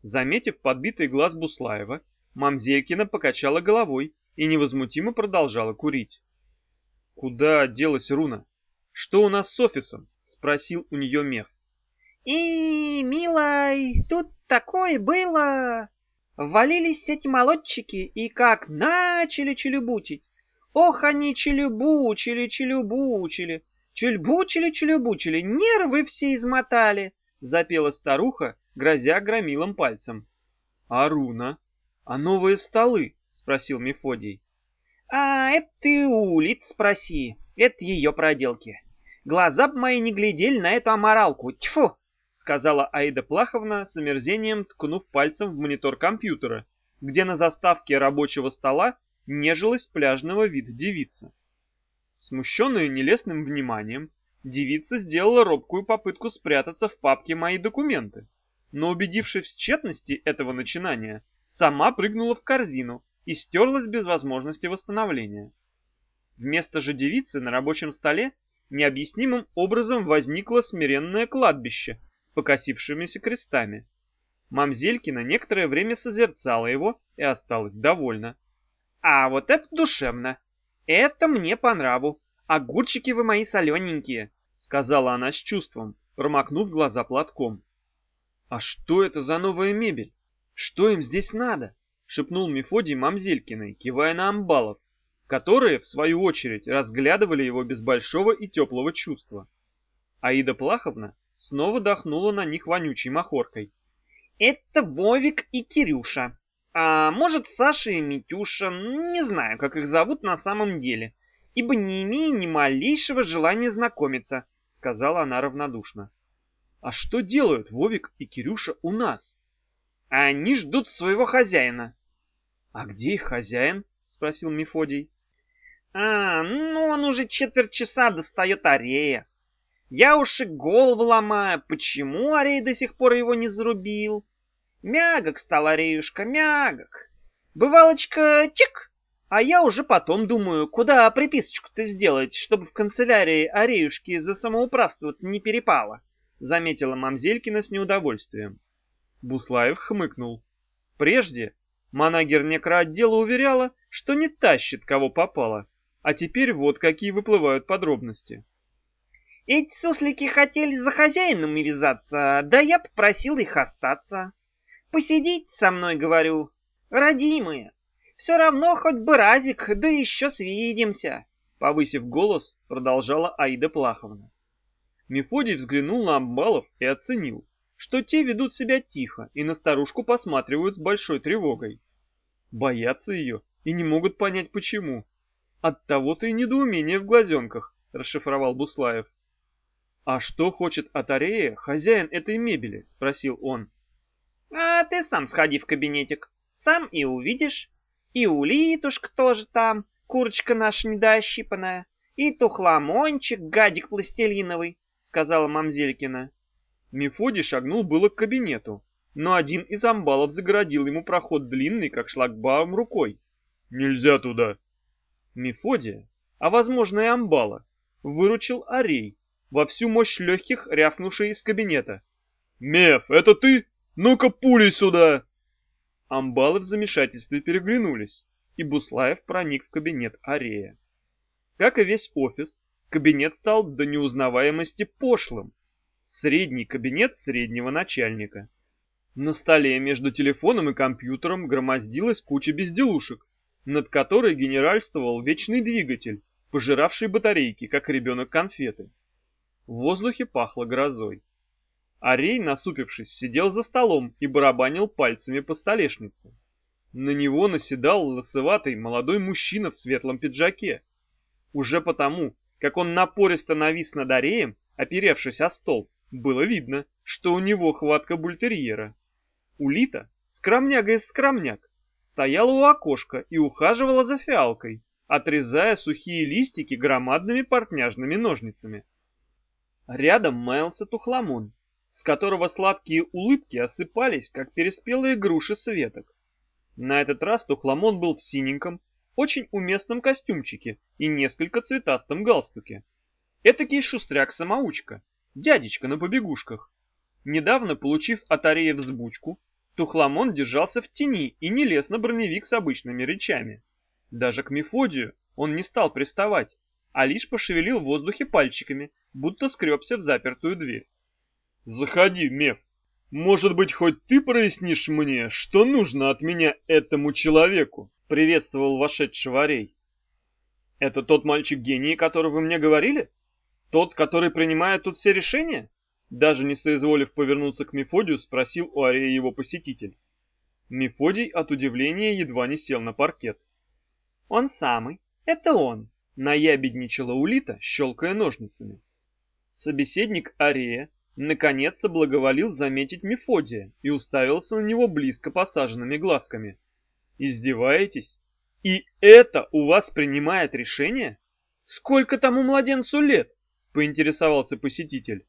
Заметив подбитый глаз Буслаева, Мамзелькина покачала головой и невозмутимо продолжала курить. «Куда делась Руна? Что у нас с офисом?» — спросил у нее Меф. И, милой, тут такое было. Ввалились эти молодчики и как начали челюбучить. Ох, они челюбучили, челюбучили, чельбучили, челюбучили, нервы все измотали, запела старуха, грозя громилом пальцем. «А Руна? А новые столы?» — спросил Мефодий. А это ты у улиц спроси, это ее проделки. Глаза б мои не глядели на эту аморалку, тьфу! — сказала Аида Плаховна с омерзением, ткнув пальцем в монитор компьютера, где на заставке рабочего стола нежилась пляжного вида девица. Смущенная нелестным вниманием, девица сделала робкую попытку спрятаться в папке «Мои документы», но, убедившись в тщетности этого начинания, сама прыгнула в корзину и стерлась без возможности восстановления. Вместо же девицы на рабочем столе необъяснимым образом возникло смиренное кладбище с покосившимися крестами. Мамзелькина некоторое время созерцала его и осталась довольна. А вот это душевно. Это мне по нраву. Огурчики вы мои солененькие, сказала она с чувством, промокнув глаза платком. А что это за новая мебель? Что им здесь надо? Шепнул Мефодий Мамзелькиной, кивая на амбалов, которые, в свою очередь, разглядывали его без большого и теплого чувства. Аида Плаховна снова дохнула на них вонючей махоркой. Это Вовик и Кирюша. А может, Саша и Митюша, не знаю, как их зовут на самом деле, ибо не имею ни малейшего желания знакомиться, сказала она равнодушно. А что делают Вовик и Кирюша у нас? Они ждут своего хозяина. А где их хозяин? Спросил Мефодий. Ну он уже четверть часа достает Арея. Я уж и голову ломаю, почему Арей до сих пор его не зарубил. Мягок стал Ареюшка, мягок. Бывалочка, чик, а я уже потом думаю, куда приписочку-то сделать, чтобы в канцелярии Ареюшки за самоуправство не перепало, заметила Мамзелькина с неудовольствием. Буслаев хмыкнул. Прежде манагер некроотдела уверяла, что не тащит, кого попало, а теперь вот какие выплывают подробности. Эти суслики хотели за хозяином вязаться, да я попросил их остаться. Посидите со мной, говорю, родимые. Все равно хоть бы разик, да еще свидимся. Повысив голос, продолжала Аида Плаховна. Мефодий взглянул на амбалов и оценил, что те ведут себя тихо и на старушку посматривают с большой тревогой. Боятся ее и не могут понять почему. Оттого-то и недоумение в глазенках, расшифровал Буслаев. «А что хочет от Арея хозяин этой мебели?» — спросил он. «А ты сам сходи в кабинетик, сам и увидишь. И улитушка тоже там, курочка наша недоощипанная, и тухломончик, гадик пластилиновый», — сказала Мамзелькина. Мефодий шагнул было к кабинету, но один из амбалов загородил ему проход длинный, как шлагбаум, рукой. «Нельзя туда!» Мефодия, а возможно и амбала, выручил Арей, во всю мощь легких рявкнувший из кабинета. «Меф, это ты? Ну-ка пулей сюда!» Амбалы в замешательстве переглянулись, и Буслаев проник в кабинет Арея. Как и весь офис, кабинет стал до неузнаваемости пошлым. Средний кабинет среднего начальника. На столе между телефоном и компьютером громоздилась куча безделушек, над которой генеральствовал вечный двигатель, пожиравший батарейки, как ребенок конфеты. В воздухе пахло грозой. Арей, насупившись, сидел за столом и барабанил пальцами по столешнице. На него наседал лысоватый молодой мужчина в светлом пиджаке. Уже потому, как он напористо навис над Ареем, оперевшись о стол, было видно, что у него хватка бультерьера. Улита, скромняга из скромняк, стояла у окошка и ухаживала за фиалкой, отрезая сухие листики громадными портняжными ножницами. Рядом маялся тухломон, с которого сладкие улыбки осыпались, как переспелые груши с веток. На этот раз тухломон был в синеньком, очень уместном костюмчике и несколько цветастом галстуке. Этакий шустряк-самоучка, дядечка на побегушках. Недавно получив от Арея взбучку, Тухламон держался в тени и не лез на броневик с обычными речами. Даже к Мефодию он не стал приставать, а лишь пошевелил в воздухе пальчиками, будто скребся в запертую дверь. «Заходи, Меф. Может быть, хоть ты прояснишь мне, что нужно от меня этому человеку?» — приветствовал вошедшего Арей. «Это тот мальчик-гений, которого вы мне говорили? Тот, который принимает тут все решения?» Даже не соизволив повернуться к Мефодию, спросил у Арея его посетитель. Мефодий от удивления едва не сел на паркет. «Он самый, это он», — наябедничала Улита, щелкая ножницами. Собеседник Арея наконец соблаговолил заметить Мефодия и уставился на него близко посаженными глазками. «Издеваетесь? И это у вас принимает решение? Сколько тому младенцу лет?» — поинтересовался посетитель.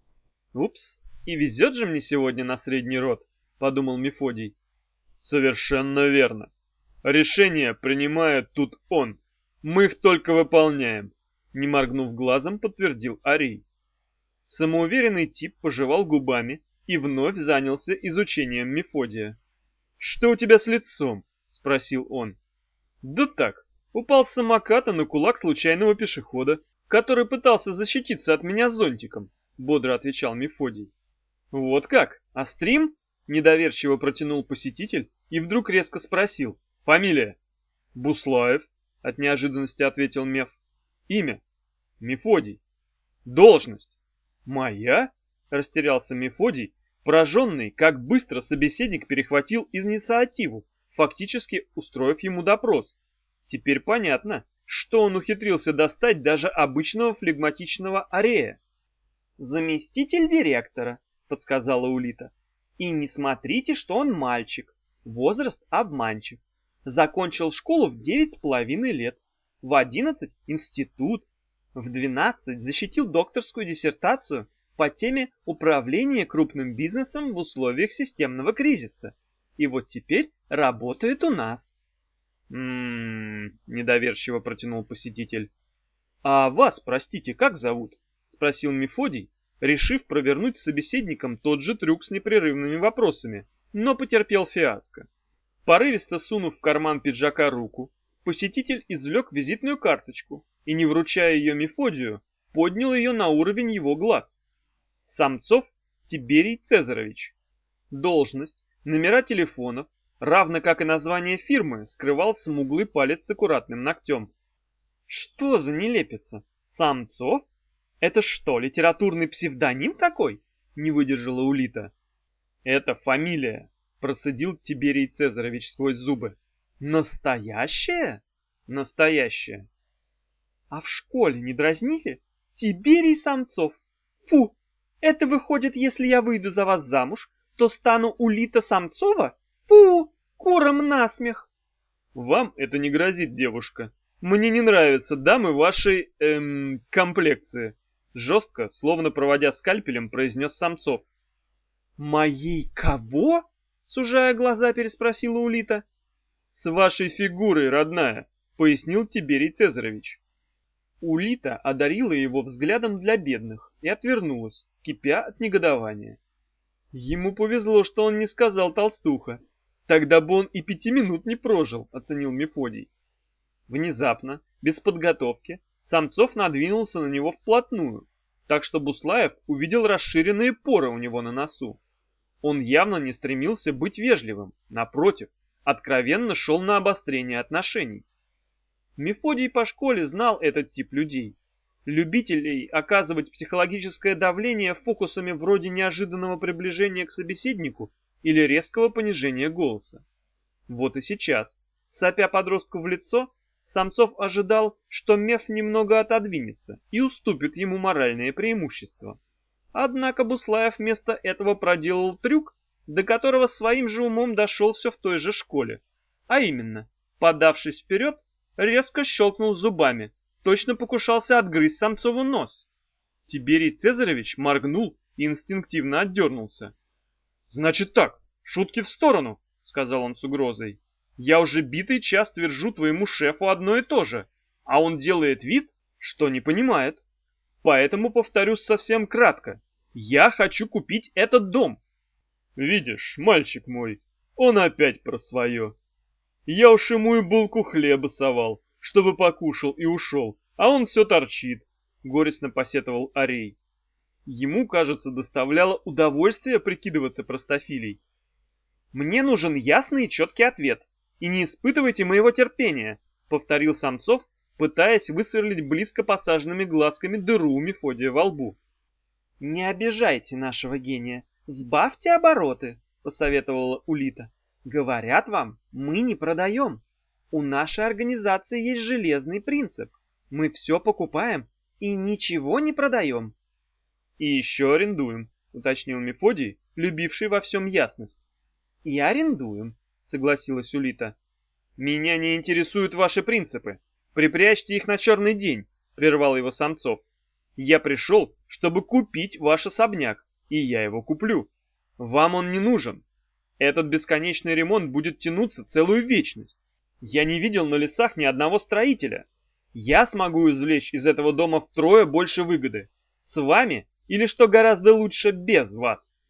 «Упс, и везет же мне сегодня на средний род», — подумал Мефодий. «Совершенно верно. Решение принимает тут он. Мы их только выполняем», — не моргнув глазом, подтвердил Арей. Самоуверенный тип пожевал губами и вновь занялся изучением Мефодия. «Что у тебя с лицом?» — спросил он. «Да так, упал с самоката на кулак случайного пешехода, который пытался защититься от меня зонтиком», — бодро отвечал Мефодий. «Вот как? Астрим?» — недоверчиво протянул посетитель и вдруг резко спросил. «Фамилия?» «Буслаев», — от неожиданности ответил Меф. «Имя?» «Мефодий». «Должность?» «Моя?» — растерялся Мефодий, пораженный, как быстро собеседник перехватил инициативу, фактически устроив ему допрос. Теперь понятно, что он ухитрился достать даже обычного флегматичного Арея. «Заместитель директора», — подсказала Улита. «И не смотрите, что он мальчик. Возраст обманчив. Закончил школу в 9,5 лет. В 11 — институт. В 12 защитил докторскую диссертацию по теме управления крупным бизнесом в условиях системного кризиса. И вот теперь работает у нас». Недоверчиво протянул посетитель. «А вас, простите, как зовут?» — спросил Мефодий, решив провернуть с собеседником тот же трюк с непрерывными вопросами, но потерпел фиаско. Порывисто сунув в карман пиджака руку, посетитель извлек визитную карточку и, не вручая ее Мефодию, поднял ее на уровень его глаз. Самцов Тиберий Цезарович. Должность, номера телефонов, равно как и название фирмы, скрывал смуглый палец с аккуратным ногтем. «Что за нелепица? Самцов? Это что, литературный псевдоним такой?» — не выдержала Улита. «Это фамилия», — процедил Тиберий Цезарович сквозь зубы. «Настоящая?» «Настоящая». «А в школе не дразнили? Тиберий Самцов. Фу! Это выходит, если я выйду за вас замуж, то стану Улита Самцова? Фу! Курам насмех!» «Вам это не грозит, девушка. Мне не нравятся дамы вашей, комплекции», — жестко, словно проводя скальпелем, произнес Самцов. «Моей кого?» — сужая глаза, переспросила Улита. «С вашей фигурой, родная», — пояснил Тиберий Цезарович. Улита одарила его взглядом для бедных и отвернулась, кипя от негодования. Ему повезло, что он не сказал толстуха. Тогда бы он и 5 минут не прожил, оценил Мефодий. Внезапно, без подготовки, Самцов надвинулся на него вплотную, так что Буслаев увидел расширенные поры у него на носу. Он явно не стремился быть вежливым, напротив, откровенно шел на обострение отношений. Мефодий по школе знал этот тип людей. Любителей оказывать психологическое давление фокусами вроде неожиданного приближения к собеседнику или резкого понижения голоса. Вот и сейчас, сопя подростку в лицо, Самцов ожидал, что Меф немного отодвинется и уступит ему моральное преимущество. Однако Буслаев вместо этого проделал трюк, до которого своим же умом дошел все в той же школе. А именно, подавшись вперед, резко щелкнул зубами, точно покушался отгрызть Самцову нос. Тиберий Цезаревич моргнул и инстинктивно отдернулся. «Значит так, шутки в сторону», — сказал он с угрозой. «Я уже битый час твержу твоему шефу одно и то же, а он делает вид, что не понимает. Поэтому повторюсь совсем кратко. Я хочу купить этот дом». Видишь, мальчик мой, он опять про свое. Я уж ему и булку хлеба совал, чтобы покушал и ушел, а он все торчит, — горестно посетовал Арей. Ему, кажется, доставляло удовольствие прикидываться простофилей. «Мне нужен ясный и четкий ответ, и не испытывайте моего терпения», — повторил Самцов, пытаясь высверлить близко посаженными глазками дыру у Мефодия во лбу. «Не обижайте нашего гения, сбавьте обороты», — посоветовала Улита. «Говорят вам, мы не продаем. У нашей организации есть железный принцип. Мы все покупаем и ничего не продаем». «И еще арендуем», — уточнил Мефодий, любивший во всем ясность. «И арендуем», — согласилась Улита. «Меня не интересуют ваши принципы. Припрячьте их на черный день», — прервал его Самцов. «Я пришел, чтобы купить ваш особняк, и я его куплю. Вам он не нужен. Этот бесконечный ремонт будет тянуться целую вечность. Я не видел на лесах ни одного строителя. Я смогу извлечь из этого дома втрое больше выгоды. С вами или, что гораздо лучше, без вас».